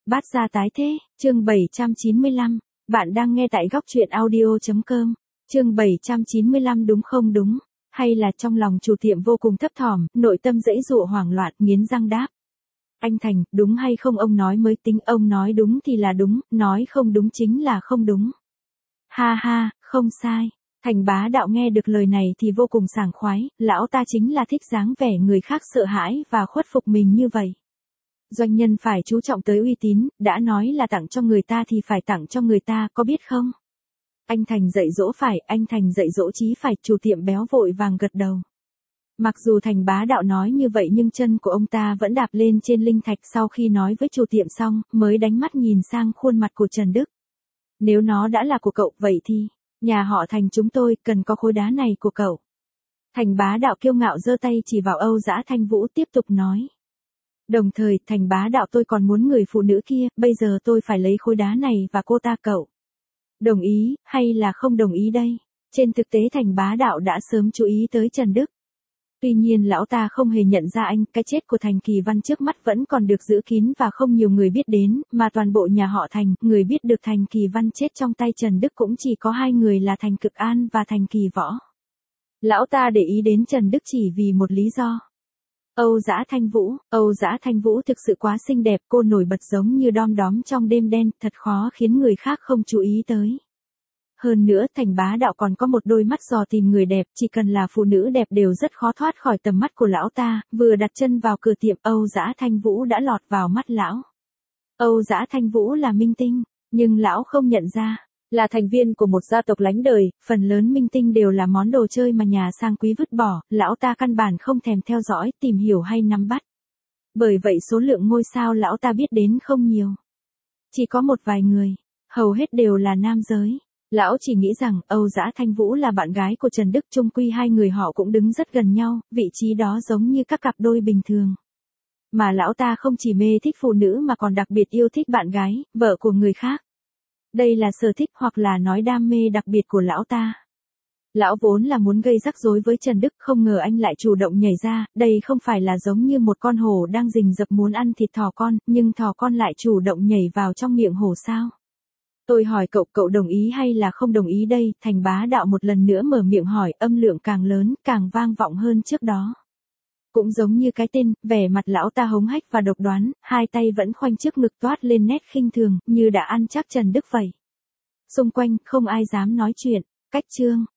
Bát gia tái thế, chương 795. Bạn đang nghe tại góc truyện audio.com. Chương 795 đúng không đúng, hay là trong lòng chủ tiệm vô cùng thấp thỏm, nội tâm dãy dụa hoảng loạn, nghiến răng đáp. Anh Thành, đúng hay không ông nói mới tính, ông nói đúng thì là đúng, nói không đúng chính là không đúng. Ha ha, không sai. Thành bá đạo nghe được lời này thì vô cùng sảng khoái, lão ta chính là thích dáng vẻ người khác sợ hãi và khuất phục mình như vậy. Doanh nhân phải chú trọng tới uy tín, đã nói là tặng cho người ta thì phải tặng cho người ta, có biết không? Anh Thành dạy dỗ phải, anh Thành dạy dỗ chí phải, chủ tiệm béo vội vàng gật đầu. Mặc dù Thành bá đạo nói như vậy nhưng chân của ông ta vẫn đạp lên trên linh thạch, sau khi nói với chủ tiệm xong, mới đánh mắt nhìn sang khuôn mặt của Trần Đức. Nếu nó đã là của cậu, vậy thì, nhà họ Thành chúng tôi cần có khối đá này của cậu. Thành bá đạo kiêu ngạo giơ tay chỉ vào Âu Dã Thanh Vũ tiếp tục nói. Đồng thời, Thành bá đạo tôi còn muốn người phụ nữ kia, bây giờ tôi phải lấy khối đá này và cô ta cậu. Đồng ý, hay là không đồng ý đây? Trên thực tế Thành bá đạo đã sớm chú ý tới Trần Đức. Tuy nhiên lão ta không hề nhận ra anh, cái chết của Thành Kỳ Văn trước mắt vẫn còn được giữ kín và không nhiều người biết đến, mà toàn bộ nhà họ Thành, người biết được Thành Kỳ Văn chết trong tay Trần Đức cũng chỉ có hai người là Thành Cực An và Thành Kỳ Võ. Lão ta để ý đến Trần Đức chỉ vì một lý do. Âu Dã Thanh Vũ thực sự quá xinh đẹp, cô nổi bật giống như đom đóm trong đêm đen, thật khó khiến người khác không chú ý tới. Hơn nữa Thành bá đạo còn có một đôi mắt dò tìm người đẹp, chỉ cần là phụ nữ đẹp đều rất khó thoát khỏi tầm mắt của lão ta, vừa đặt chân vào cửa tiệm Âu Dã Thanh Vũ đã lọt vào mắt lão. Âu Dã Thanh Vũ là minh tinh, nhưng lão không nhận ra. Là thành viên của một gia tộc lánh đời, phần lớn minh tinh đều là món đồ chơi mà nhà sang quý vứt bỏ, lão ta căn bản không thèm theo dõi, tìm hiểu hay nắm bắt. Bởi vậy số lượng ngôi sao lão ta biết đến không nhiều. Chỉ có một vài người, hầu hết đều là nam giới. Lão chỉ nghĩ rằng Âu Dã Thanh Vũ là bạn gái của Trần Đức, chung quy hai người họ cũng đứng rất gần nhau, vị trí đó giống như các cặp đôi bình thường. Mà lão ta không chỉ mê thích phụ nữ mà còn đặc biệt yêu thích bạn gái, vợ của người khác. Đây là sở thích hoặc là nói đam mê đặc biệt của lão ta. Lão vốn là muốn gây rắc rối với Trần Đức, không ngờ anh lại chủ động nhảy ra, đây không phải là giống như một con hổ đang rình rập muốn ăn thịt thỏ con, nhưng thỏ con lại chủ động nhảy vào trong miệng hổ sao? Tôi hỏi cậu, cậu đồng ý hay là không đồng ý đây? Thành bá đạo một lần nữa mở miệng hỏi, âm lượng càng lớn, càng vang vọng hơn trước đó. Cũng giống như cái tên, vẻ mặt lão ta hống hách và độc đoán, hai tay vẫn khoanh trước ngực toát lên nét khinh thường, như đã ăn chắc Trần Đức vậy. Xung quanh, không ai dám nói chuyện. Cách chương.